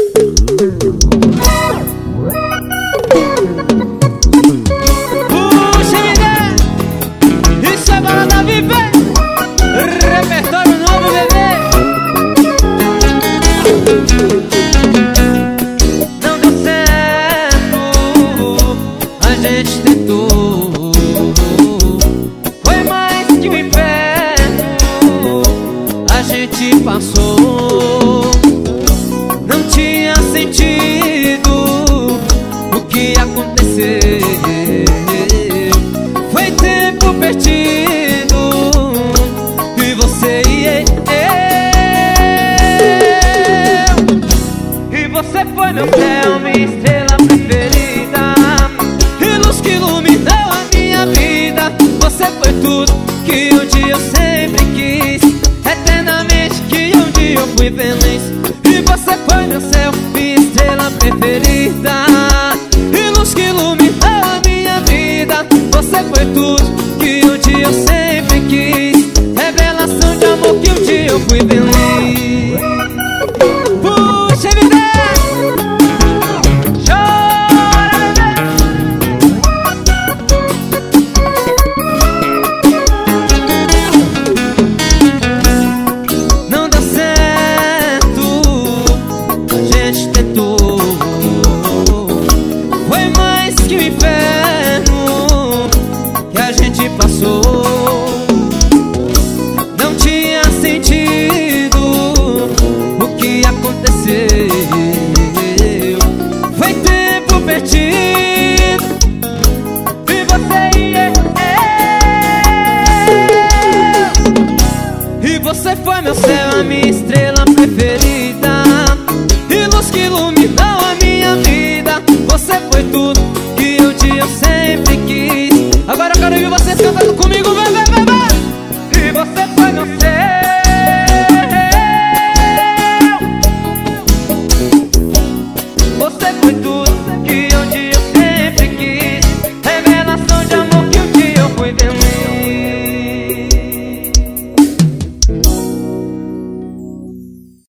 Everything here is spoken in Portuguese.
Puxa, menina, isso é balada viver, repertório novo, bebê. Não deu certo, a gente tentou. Foi mais que o inferno, a gente passou. Não tinha sentido o que aconteceu. Foi tempo perdido e você e eu. E você foi meu céu, minha estrela preferida, e luz que iluminou a minha vida. Você foi tudo que um dia eu sempre quis, eternamente que um dia eu fui feliz. E você foi meu céu, minha estrela preferida, e luz que iluminou a minha vida. Você foi tudo que um dia eu sempre quis, revelação de amor que um dia eu fui feliz. Puxa, vida, chora, bebê. Não deu certo, a gente tentou. Foi mais que o inferno que a gente passou. Não tinha sentido o que aconteceu. Foi tempo perdido e você e eu. E você foi meu céu, a minha estrela preferida, e luz que iluminou a minha vida. Você foi tudo que um dia eu sempre quis. Agora eu quero ouvir vocês cantando comigo, vai, vai, vai, vai. E você foi meu céu.